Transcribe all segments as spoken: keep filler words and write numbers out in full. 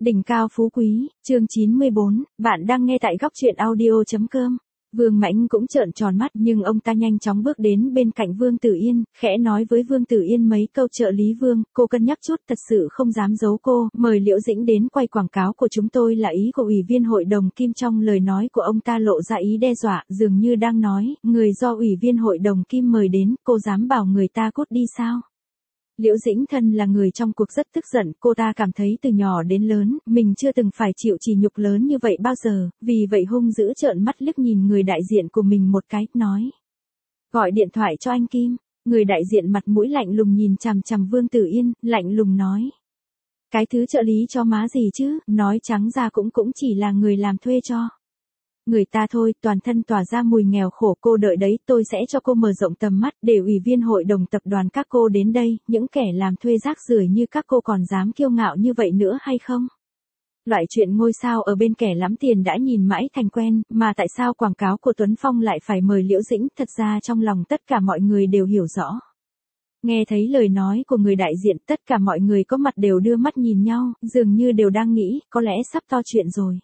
Đỉnh cao phú quý, chương chín mươi bốn, bạn đang nghe tại góc truyện audio.com. Vương Mãnh cũng trợn tròn mắt nhưng ông ta nhanh chóng bước đến bên cạnh Vương Tử Yên, khẽ nói với Vương Tử Yên mấy câu trợ lý Vương, cô cân nhắc chút thật sự không dám giấu cô, mời Liễu Dĩnh đến quay quảng cáo của chúng tôi là ý của Ủy viên Hội đồng Kim. Trong lời nói của ông ta lộ ra ý đe dọa, dường như đang nói, người do Ủy viên Hội đồng Kim mời đến, cô dám bảo người ta cút đi sao? Liễu Dĩnh thân là người trong cuộc rất tức giận, cô ta cảm thấy từ nhỏ đến lớn, mình chưa từng phải chịu sỉ nhục lớn như vậy bao giờ, vì vậy hung dữ trợn mắt liếc nhìn người đại diện của mình một cái, nói. Gọi điện thoại cho anh Kim, người đại diện mặt mũi lạnh lùng nhìn chằm chằm Vương Tử Yên, lạnh lùng nói. Cái thứ trợ lý cho má gì chứ, nói trắng ra cũng cũng chỉ là người làm thuê cho. Người ta thôi, toàn thân tỏa ra mùi nghèo khổ, cô đợi đấy, tôi sẽ cho cô mở rộng tầm mắt, để Ủy viên Hội đồng tập đoàn các cô đến đây, những kẻ làm thuê rác rưởi như các cô còn dám kiêu ngạo như vậy nữa hay không? Loại chuyện ngôi sao ở bên kẻ lắm tiền đã nhìn mãi thành quen, mà tại sao quảng cáo của Tuấn Phong lại phải mời Liễu Dĩnh, thật ra trong lòng tất cả mọi người đều hiểu rõ. Nghe thấy lời nói của người đại diện, tất cả mọi người có mặt đều đưa mắt nhìn nhau, dường như đều đang nghĩ, có lẽ sắp to chuyện rồi.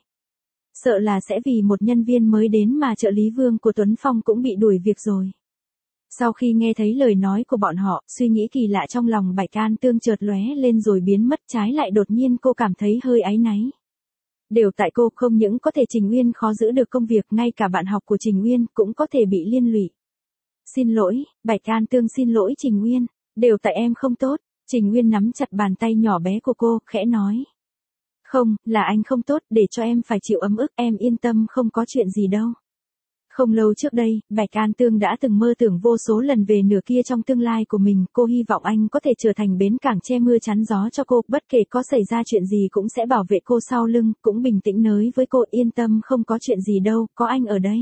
Sợ là sẽ vì một nhân viên mới đến mà trợ lý Vương của Tuấn Phong cũng bị đuổi việc rồi. Sau khi nghe thấy lời nói của bọn họ, suy nghĩ kỳ lạ trong lòng Bạch An Tương chợt lóe lên rồi biến mất, trái lại đột nhiên cô cảm thấy hơi áy náy. Đều tại cô, không những có thể Trình Uyên khó giữ được công việc, ngay cả bạn học của Trình Uyên cũng có thể bị liên lụy. Xin lỗi, Bạch An Tương xin lỗi Trình Uyên, đều tại em không tốt. Trình Uyên nắm chặt bàn tay nhỏ bé của cô, khẽ nói. Không, là anh không tốt, để cho em phải chịu ấm ức, em yên tâm không có chuyện gì đâu. Không lâu trước đây, Bạch An Tương đã từng mơ tưởng vô số lần về nửa kia trong tương lai của mình, cô hy vọng anh có thể trở thành bến cảng che mưa chắn gió cho cô, bất kể có xảy ra chuyện gì cũng sẽ bảo vệ cô sau lưng, cũng bình tĩnh nói với cô yên tâm không có chuyện gì đâu, có anh ở đây.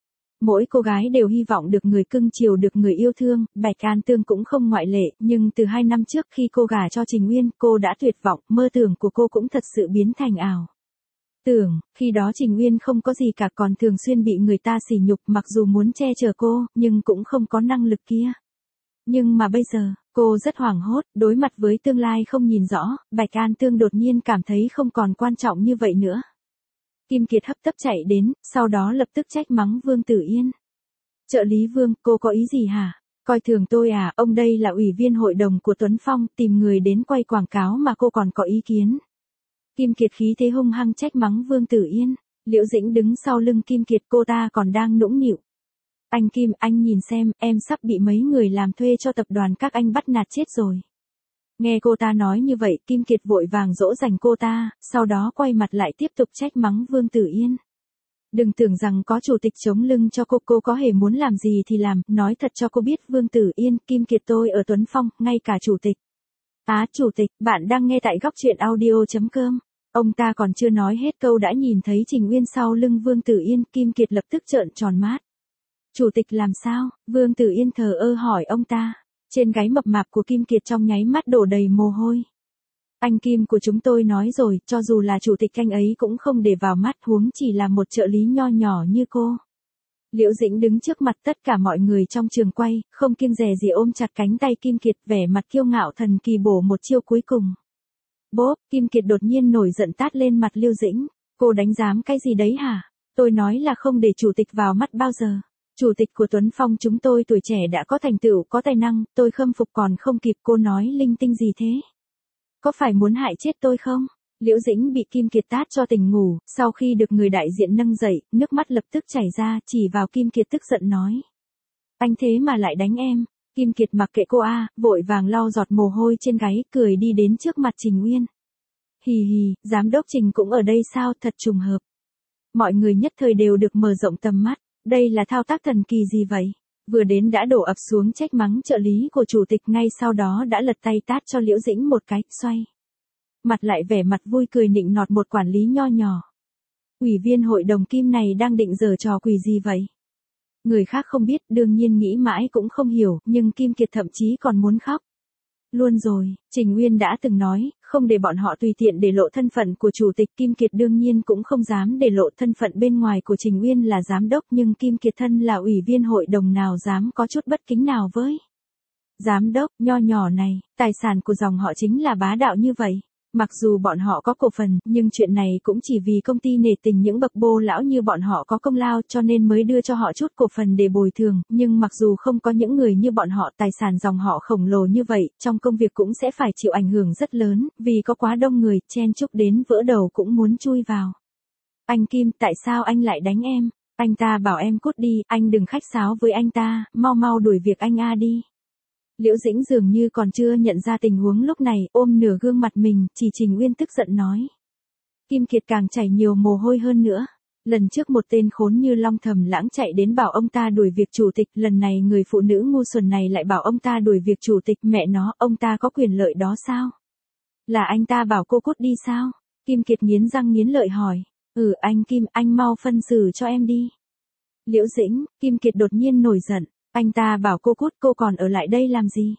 Mỗi cô gái đều hy vọng được người cưng chiều, được người yêu thương, Bạch An Tương cũng không ngoại lệ, nhưng từ hai năm trước khi cô gả cho Trình Uyên, cô đã tuyệt vọng, mơ tưởng của cô cũng thật sự biến thành ảo. Tưởng, khi đó Trình Uyên không có gì cả, còn thường xuyên bị người ta sỉ nhục, mặc dù muốn che chở cô, nhưng cũng không có năng lực kia. Nhưng mà bây giờ, cô rất hoảng hốt, đối mặt với tương lai không nhìn rõ, Bạch An Tương đột nhiên cảm thấy không còn quan trọng như vậy nữa. Kim Kiệt hấp tấp chạy đến, sau đó lập tức trách mắng Vương Tử Yên. Trợ lý Vương, cô có ý gì hả? Coi thường tôi à, ông đây là Ủy viên Hội đồng của Tuấn Phong, tìm người đến quay quảng cáo mà cô còn có ý kiến. Kim Kiệt khí thế hung hăng trách mắng Vương Tử Yên. Liễu Dĩnh đứng sau lưng Kim Kiệt, cô ta còn đang nũng nịu. Anh Kim, anh nhìn xem, em sắp bị mấy người làm thuê cho tập đoàn các anh bắt nạt chết rồi. Nghe cô ta nói như vậy, Kim Kiệt vội vàng dỗ dành cô ta, sau đó quay mặt lại tiếp tục trách mắng Vương Tử Yên. Đừng tưởng rằng có chủ tịch chống lưng cho cô, cô có hề muốn làm gì thì làm, nói thật cho cô biết Vương Tử Yên, Kim Kiệt tôi ở Tuấn Phong, ngay cả chủ tịch. Á, chủ tịch, bạn đang nghe tại góc truyện audio.com. Ông ta còn chưa nói hết câu đã nhìn thấy Trình Uyên sau lưng Vương Tử Yên, Kim Kiệt lập tức trợn tròn mắt. Chủ tịch làm sao? Vương Tử Yên thờ ơ hỏi ông ta. Trên gáy mập mạp của Kim Kiệt trong nháy mắt đổ đầy mồ hôi. Anh Kim của chúng tôi nói rồi, cho dù là chủ tịch anh ấy cũng không để vào mắt, huống chỉ là một trợ lý nho nhỏ như cô. Liễu Dĩnh đứng trước mặt tất cả mọi người trong trường quay, không kiêng dè gì ôm chặt cánh tay Kim Kiệt, vẻ mặt kiêu ngạo thần kỳ bổ một chiêu cuối cùng. Bốp, Kim Kiệt đột nhiên nổi giận tát lên mặt Liễu Dĩnh. Cô đánh giám cái gì đấy hả? Tôi nói là không để chủ tịch vào mắt bao giờ. Chủ tịch của Tuấn Phong chúng tôi tuổi trẻ đã có thành tựu, có tài năng, tôi khâm phục còn không kịp, cô nói linh tinh gì thế? Có phải muốn hại chết tôi không? Liễu Dĩnh bị Kim Kiệt tát cho tỉnh ngủ, sau khi được người đại diện nâng dậy, nước mắt lập tức chảy ra, chỉ vào Kim Kiệt tức giận nói. Anh thế mà lại đánh em. Kim Kiệt mặc kệ cô a, vội vàng lau giọt mồ hôi trên gáy, cười đi đến trước mặt Trình Uyên. Hì hì, giám đốc Trình cũng ở đây sao, thật trùng hợp. Mọi người nhất thời đều được mở rộng tầm mắt. Đây là thao tác thần kỳ gì vậy? Vừa đến đã đổ ập xuống trách mắng trợ lý của chủ tịch, ngay sau đó đã lật tay tát cho Liễu Dĩnh một cái, xoay. Mặt lại vẻ mặt vui cười nịnh nọt một quản lý nho nhỏ. Ủy viên Hội đồng Kim này đang định giở trò quỷ gì vậy? Người khác không biết, đương nhiên nghĩ mãi cũng không hiểu, nhưng Kim Kiệt thậm chí còn muốn khóc. Luôn rồi, Trình Uyên đã từng nói, không để bọn họ tùy tiện để lộ thân phận của chủ tịch, Kim Kiệt đương nhiên cũng không dám để lộ thân phận bên ngoài của Trình Uyên là giám đốc, nhưng Kim Kiệt thân là ủy viên hội đồng nào dám có chút bất kính nào với. Giám đốc, nho nhỏ này, tài sản của dòng họ chính là bá đạo như vậy. Mặc dù bọn họ có cổ phần, nhưng chuyện này cũng chỉ vì công ty nể tình những bậc bô lão như bọn họ có công lao cho nên mới đưa cho họ chút cổ phần để bồi thường, nhưng mặc dù không có những người như bọn họ tài sản dòng họ khổng lồ như vậy, trong công việc cũng sẽ phải chịu ảnh hưởng rất lớn, vì có quá đông người, chen chúc đến vỡ đầu cũng muốn chui vào. Anh Kim, tại sao anh lại đánh em? Anh ta bảo em cút đi, anh đừng khách sáo với anh ta, mau mau đuổi việc anh A đi. Liễu Dĩnh dường như còn chưa nhận ra tình huống lúc này, ôm nửa gương mặt mình, chỉ Trình Uyên tức giận nói. Kim Kiệt càng chảy nhiều mồ hôi hơn nữa. Lần trước một tên khốn như Long Thầm Lãng chạy đến bảo ông ta đuổi việc chủ tịch, lần này người phụ nữ ngu xuẩn này lại bảo ông ta đuổi việc chủ tịch, mẹ nó, ông ta có quyền lợi đó sao? Là anh ta bảo cô cút đi sao? Kim Kiệt nghiến răng nghiến lợi hỏi. Ừ anh Kim, anh mau phân xử cho em đi. Liễu Dĩnh, Kim Kiệt đột nhiên nổi giận. Anh ta bảo cô cút, cô còn ở lại đây làm gì?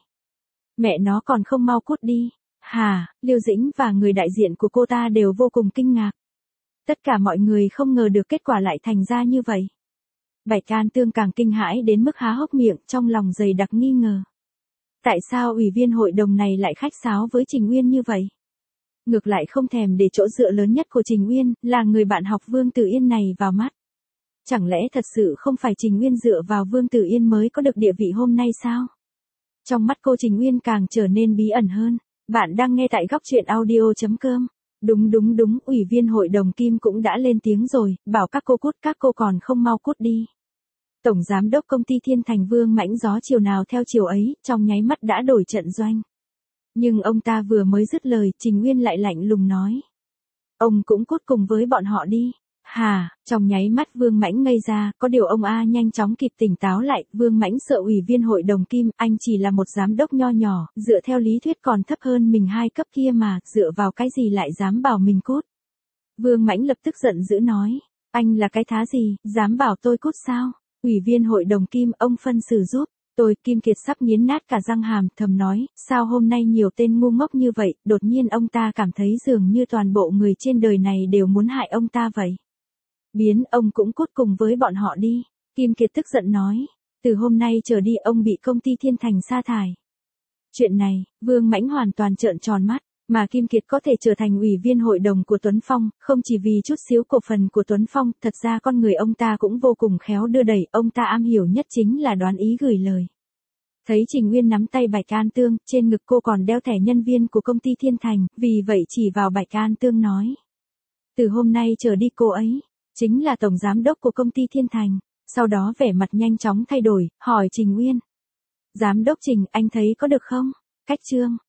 Mẹ nó còn không mau cút đi. Hà, Liễu Dĩnh và người đại diện của cô ta đều vô cùng kinh ngạc. Tất cả mọi người không ngờ được kết quả lại thành ra như vậy. Bạch Can Tương càng kinh hãi đến mức há hốc miệng, trong lòng dày đặc nghi ngờ. Tại sao ủy viên hội đồng này lại khách sáo với Trình Uyên như vậy? Ngược lại không thèm để chỗ dựa lớn nhất của Trình Uyên, là người bạn học Vương Tử Yên này vào mắt. Chẳng lẽ thật sự không phải Trình Uyên dựa vào Vương Tử Yên mới có được địa vị hôm nay sao? Trong mắt cô Trình Uyên càng trở nên bí ẩn hơn. Bạn đang nghe tại góc truyện audio chấm com. Đúng đúng đúng, ủy viên hội đồng Kim cũng đã lên tiếng rồi, bảo các cô cút, các cô còn không mau cút đi. Tổng giám đốc công ty Thiên Thành Vương Mãnh gió chiều nào theo chiều ấy, trong nháy mắt đã đổi trận doanh. Nhưng ông ta vừa mới dứt lời, Trình Uyên lại lạnh lùng nói. Ông cũng cút cùng với bọn họ đi. Hà, trong nháy mắt Vương Mãnh ngây ra, có điều ông A nhanh chóng kịp tỉnh táo lại, Vương Mãnh sợ ủy viên hội đồng Kim, anh chỉ là một giám đốc nho nhỏ, dựa theo lý thuyết còn thấp hơn mình hai cấp kia mà, dựa vào cái gì lại dám bảo mình cút. Vương Mãnh lập tức giận dữ nói, anh là cái thá gì, dám bảo tôi cút sao? Ủy viên hội đồng Kim, ông phân xử giúp. Tôi, Kim Kiệt sắp nghiến nát cả răng hàm, thầm nói, sao hôm nay nhiều tên ngu ngốc như vậy, đột nhiên ông ta cảm thấy dường như toàn bộ người trên đời này đều muốn hại ông ta vậy. Biến, ông cũng cút cùng với bọn họ đi. Kim Kiệt tức giận nói, từ hôm nay trở đi ông bị công ty Thiên Thành sa thải. Chuyện này, Vương Mãnh hoàn toàn trợn tròn mắt, mà Kim Kiệt có thể trở thành ủy viên hội đồng của Tuấn Phong, không chỉ vì chút xíu cổ phần của Tuấn Phong, thật ra con người ông ta cũng vô cùng khéo đưa đẩy, ông ta am hiểu nhất chính là đoán ý gửi lời. Thấy Trình Uyên nắm tay Bạch Can Tương, trên ngực cô còn đeo thẻ nhân viên của công ty Thiên Thành, vì vậy chỉ vào Bạch Can Tương nói. Từ hôm nay trở đi cô ấy, chính là tổng giám đốc của công ty Thiên Thành, sau đó vẻ mặt nhanh chóng thay đổi, hỏi Trình Uyên. Giám đốc Trình, anh thấy có được không? Cách chương.